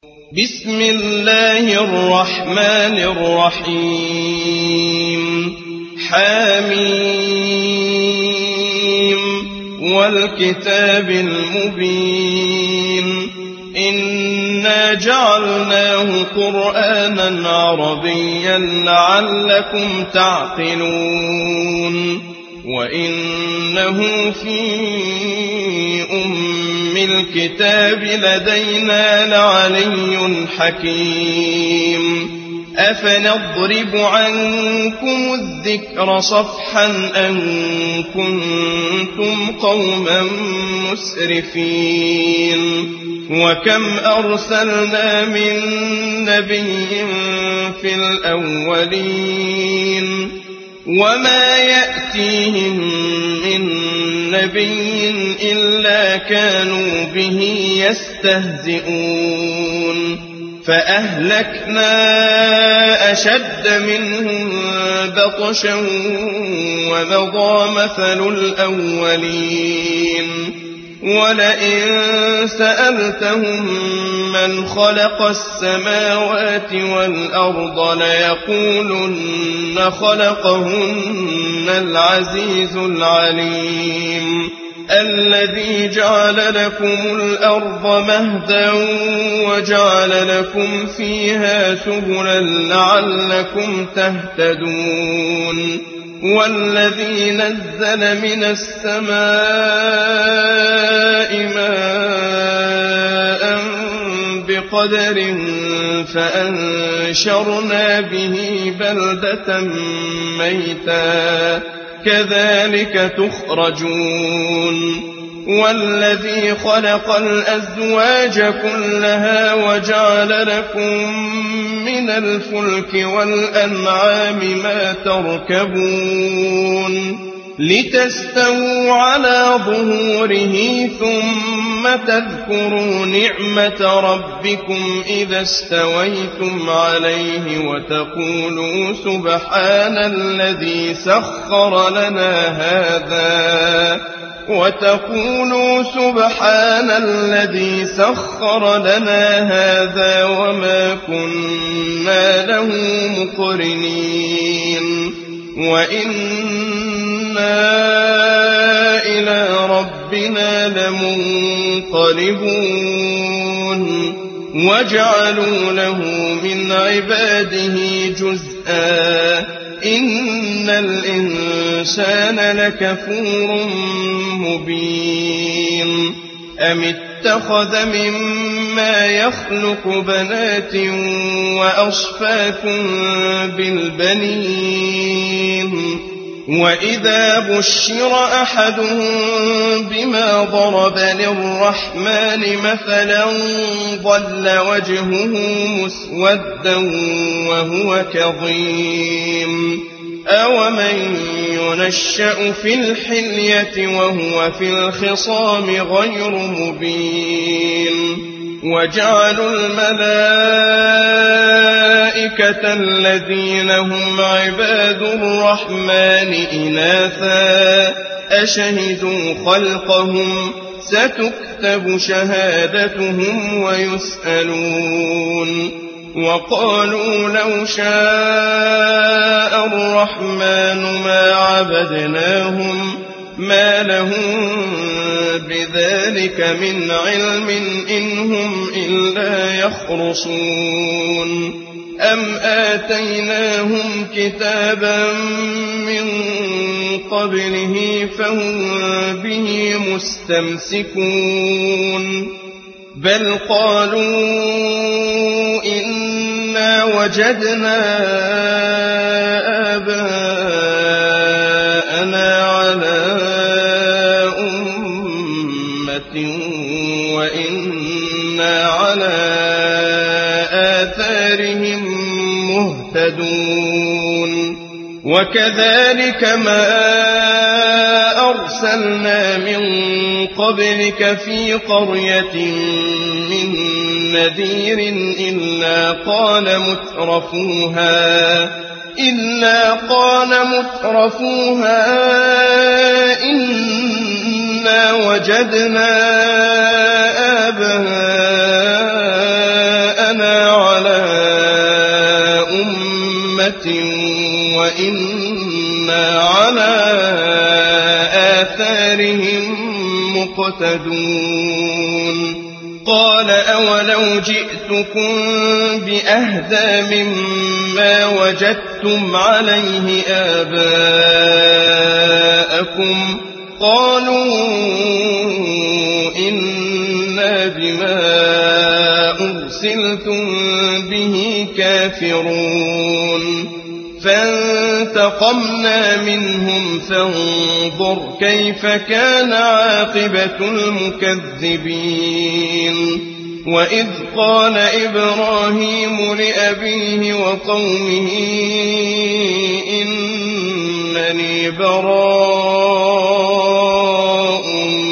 بسم الله الرحمن الرحيم حميم والكتاب المبين إنا جعلناه قرآنا عربيا لعلكم تعقلون وإنه في الكتاب لدينا لعلي حكيم أفنضرب عنكم الذكر صفحا أن كنتم قوما مسرفين وكم أرسلنا من نبي في الأولين وما يأتيهم من نبي إلا كانوا به يستهزئون فأهلكنا أشد منهم بطشا ومضى مثل الأولين ولئن سألتهم من خلق السماوات والأرض ليقولن خلقهن العزيز العليم الذي جعل لكم الأرض مهدا وجعل لكم فيها سبلا لعلكم تهتدون والذي نزل من السماء ماء بقدر فأنشرنا به بلدة ميتا كذلك تخرجون والذي خلق الأزواج كلها وجعل لكم من الفلك والأنعام ما تركبون لتستووا على ظهوره ثم تذكروا نعمة ربكم إذا استويتم عليه وتقولوا سبحان الذي سخر لنا هذا وما كنا له مقرنين وإنا إلى ربنا لمنقلبون وجعلوا له من عباده جزءا إن الإنسان لكفور مبين أم اتخذ مما يخلق بنات وأصفاكم بالبنين وإذا بشر أحدهم بما ضرب للرحمن مثلا ظل وجهه مسودا وهو كظيم أومن ينشأ في الحلية وهو في الخصام غير مبين وجعلوا الملائكة الذين هم عباد الرحمن إناثا أشهدوا خلقهم ستكتب شهادتهم ويسألون وقالوا لو شاء الرحمن ما عبدناهم ما لهم بذلك من علم إن هم إلا يخرصون أم آتيناهم كتابا من قبله فهم به مستمسكون بل قالوا إنا وجدنا آباءنا على أمة وإنا على آثارهم مهتدون وكذلك ما أرسلنا من قبلك في قرية من نذير إلا قال مترفوها إنا وجدنا آباءنا وإنا على آثارهم مقتدون قال أولو جئتكم بأهدى مما وجدتم عليه آباءكم قالوا إنا بما أرسلتم به كافرون فانتقمنا منهم فانظر كيف كان عاقبة المكذبين وإذ قال إبراهيم لأبيه وقومه إنني براء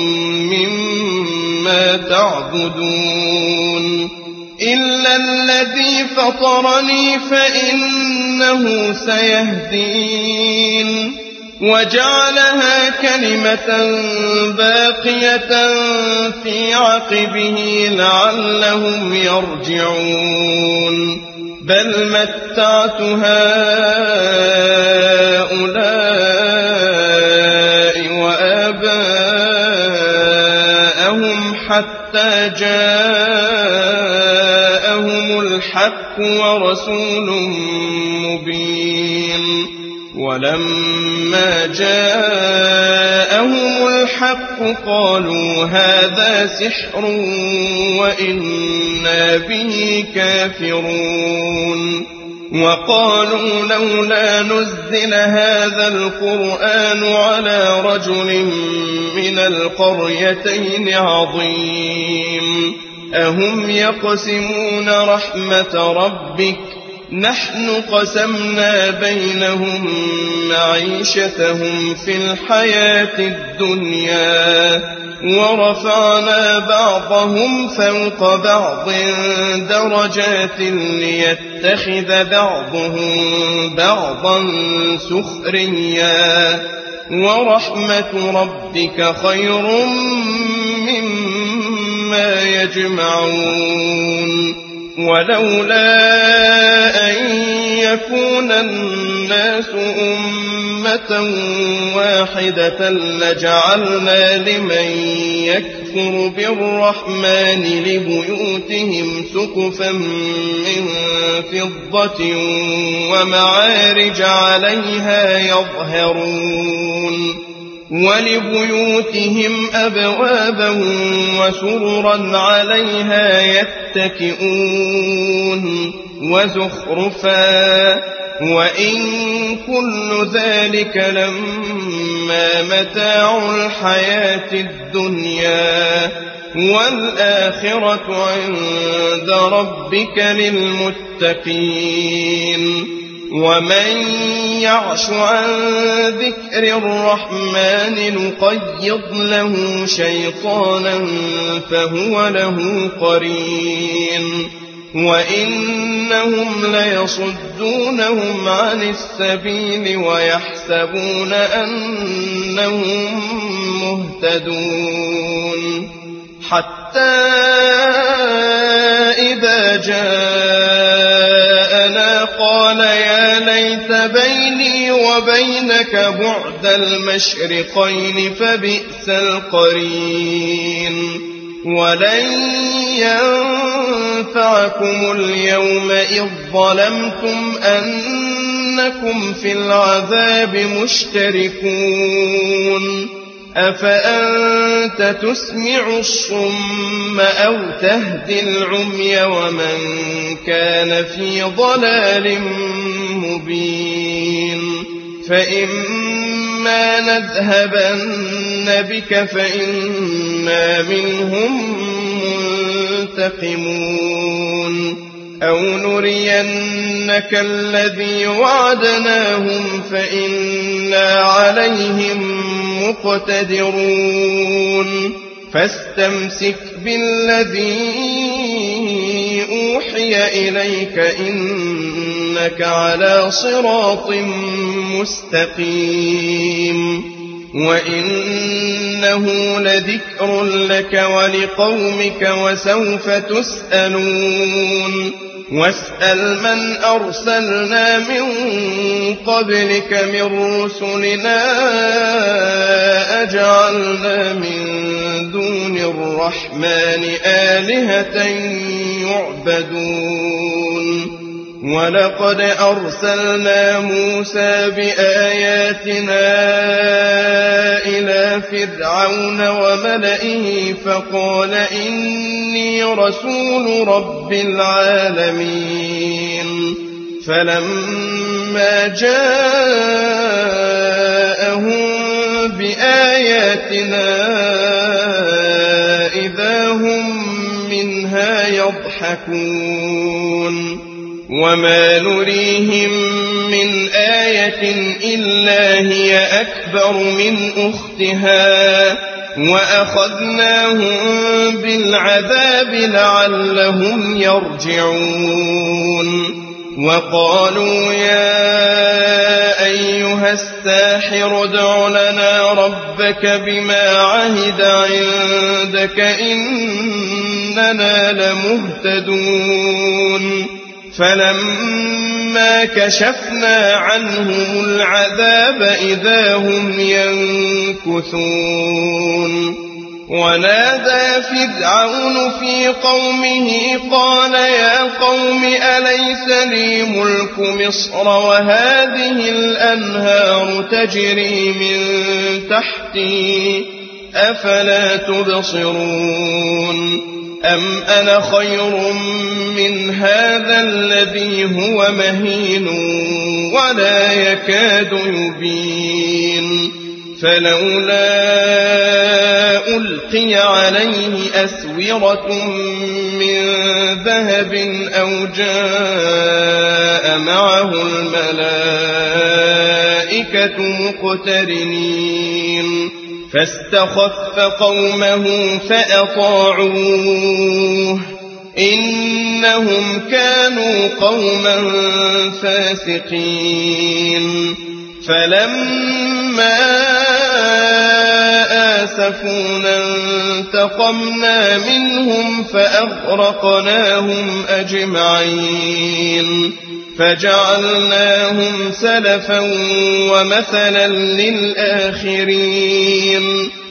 مما تعبدون إلا الذي فطرني فإنه سيهدين وجعلها كلمة باقية في عقبه لعلهم يرجعون بل متعت هؤلاء وآباءهم حتى جاءهم الحق ورسول مبين ولما جاءهم الحق قالوا هذا سحر وإنا به كافرون وقالوا لولا نزل هذا القرآن على رجل من القريتين عظيم أهم يقسمون رحمة ربك نحن قسمنا بينهم معيشتهم في الحياة الدنيا ورفعنا بعضهم فوق بعض درجات ليتخذ بعضهم بعضا سخريا ورحمة ربك خير مما يجمعون ولولا أن يكون الناس أمة واحدة لجعلنا لمن يكفر بالرحمن لبيوتهم سقفا من فضة ومعارج عليها يظهرون ولبيوتهم أبوابا وسررا عليها يتكئون وزخرفا وإن كل ذلك لما متاع الحياة الدنيا والآخرة عند ربك للمتقين ومن يعش عن ذكر الرحمن نقيض له شيطانا فهو له قرين وإنهم ليصدونهم عن السبيل ويحسبون أنهم مهتدون حتى إذا جاءنا قال يا ليت بيني وبينك بعد المشرقين فبئس القرين ولن ينفعكم اليوم إذ ظلمتم أنكم في العذاب مشتركون أفأنت تسمع الصم أو تهدي العمي ومن كان في ضلال مبين فإما نذهبن بك فإنا منهم منتقمون أو نرينك الذي وعدناهم فإنا عليهم مقتدرون فاستمسك بالذي أوحي إليك إنك على صراط مستقيم وإنه لذكر لك ولقومك وسوف تسألون واسأل من أرسلنا من قبلك من رسلنا أجعلنا من دون الرحمن آلهة يعبدون ولقد أرسلنا موسى بآياتنا إلى فرعون وملئه فقال إني رسول رب العالمين فلما جاءهم بآياتنا إذا هم منها يضحكون وما نريهم من آية إلا هي أكبر من أختها وأخذناهم بالعذاب لعلهم يرجعون وقالوا يا أيها الساحر ادع لنا ربك بما عهد عندك إننا لمهتدون فلما كشفنا عنهم العذاب إذا هم ينكثون ونادى فرعون في قومه قال يا قوم أليس لي ملك مصر وهذه الأنهار تجري من تحتي أفلا تبصرون أم أنا خير من هذا الذي هو مهين ولا يكاد يبين فلولا ألقي عليه أسورة من ذهب أو جاء معه الملائكة مقترنين فاستخف قومه فأطاعوه إنهم كانوا قوما فاسقين فلما آسفونا انتقمنا منهم فأغرقناهم أجمعين فجعلناهم سلفا ومثلا للآخرين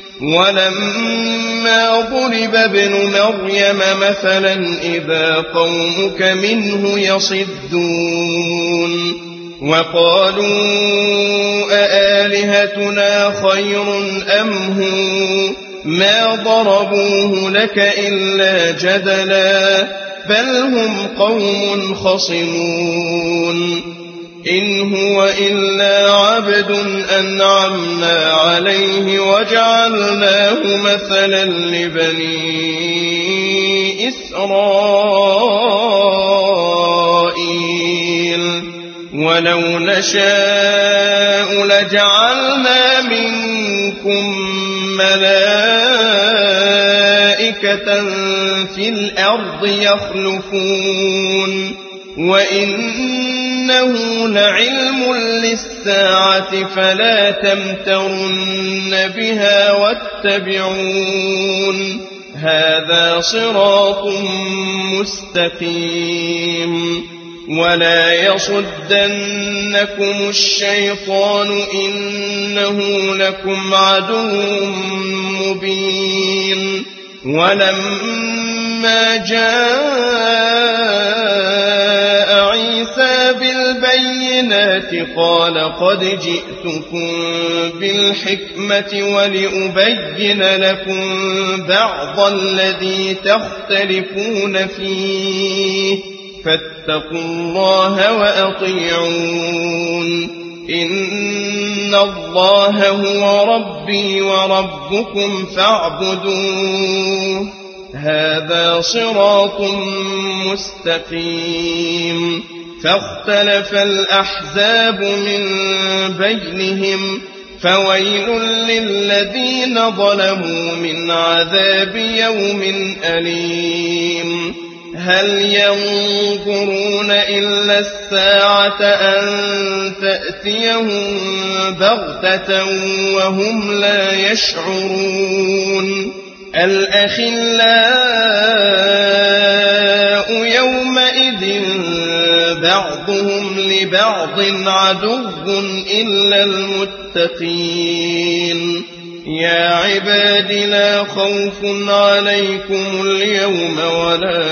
ولما ضرب ابن مريم مثلا إذا قومك منه يصدون وقالوا أآلهتنا خير أم هو ما ضربوه لك إلا جدلا بل هم قوم خصمون إن هو إلا عبد أنعمنا عليه وجعلناه مثلا لبني إسرائيل ولو نشاء لجعلنا منكم ملائكة في الأرض يخلفون وإنه لعلم للساعة فلا تمترن بها واتبعون هذا صراط مستقيم ولا يصدنكم الشيطان إنه لكم عدو مبين ولما جاء عيسى بالبينات قال قد جئتكم بالحكمة ولأبين لكم بعض الذي تختلفون فيه فاتقوا الله وأطيعون إن الله هو ربي وربكم فاعبدوه هذا صراط مستقيم فاختلف الأحزاب من بينهم فويل للذين ظلموا من عذاب يوم أليم هل ينظرون إلا الساعة أن تأتيهم بغتة وهم لا يشعرون الأخلاء يومئذ بعضهم لبعض عدو إلا المتقين يا عباد لا خوف عليكم اليوم ولا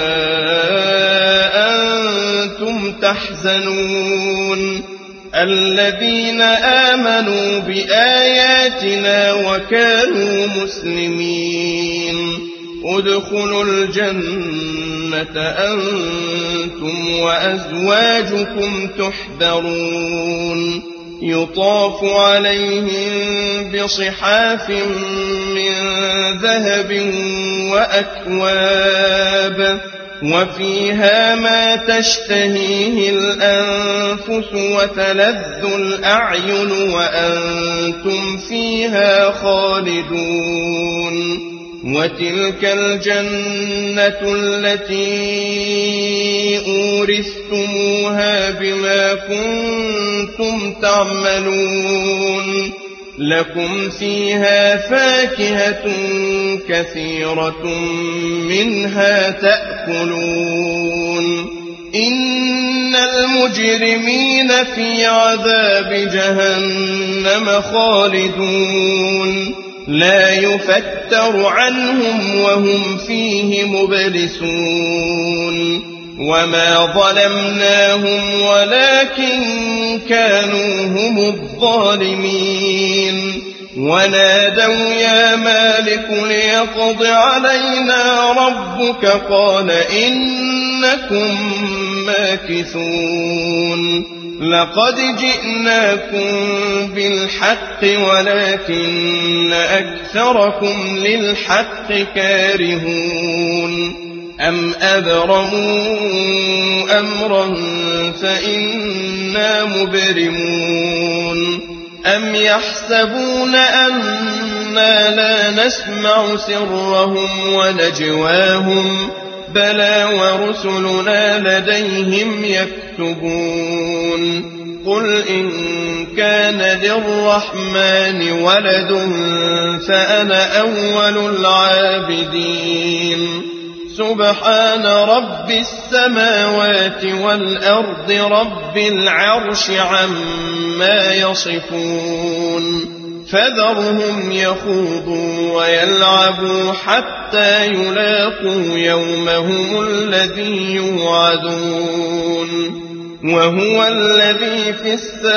أنتم تحزنون الذين آمنوا بآياتنا وكانوا مسلمين ادخلوا الجنة أنتم وأزواجكم تحبرون يطاف عليهم بصحاف من ذهب وأكواب وفيها ما تشتهيه الأنفس وتلذ الأعين وأنتم فيها خالدون وتلك الجنة التي أورثتموها بما كنتم تعملون لكم فيها فاكهة كثيرة منها تأكلون إن المجرمين في عذاب جهنم خالدون لا يفتر عنهم وهم فيه مبلسون وما ظلمناهم ولكن كانوا هم الظالمين ونادوا يا مالك ليقض علينا ربك قال إنكم ماكثون لقد جئناكم بالحق ولكن أكثركم للحق كارهون أم أبرموا أمرا فإنا مبرمون أم يحسبون أنا لا نسمع سرهم ونجواهم بلى ورسلنا لديهم يكتبون قل إن كان للرحمن ولد فأنا أول العابدين سبحان رب السماوات والأرض رب العرش عما يصفون فذرهم يخوضوا ويلعبوا حتى يلاقوا يومهم الذي يوعدون وهو الذي في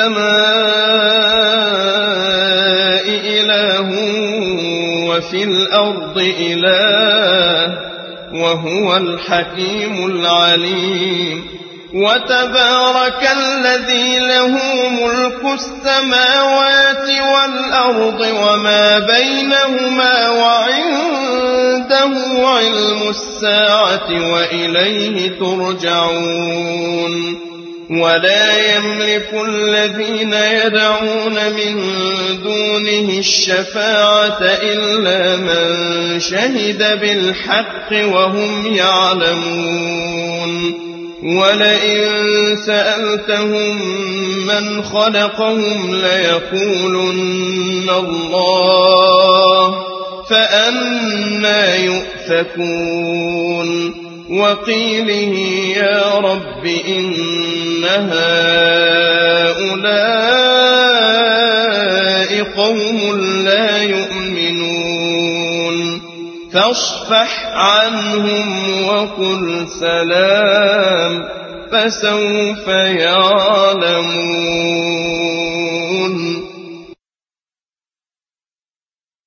السماء إله وفي الأرض إله وهو الحكيم العليم وتبارك الذي له ملك السماوات والأرض وما بينهما وعنده علم الساعة وإليه ترجعون ولا يملك الذين يدعون من دونه الشفاعة إلا من شهد بالحق وهم يعلمون ولئن سألتهم من خلقهم ليقولن الله فأنى يؤفكون وقيله يا رب إن هؤلاء قوم لا يؤمنون فاصفح عنهم وقل سلام فسوف يعلمون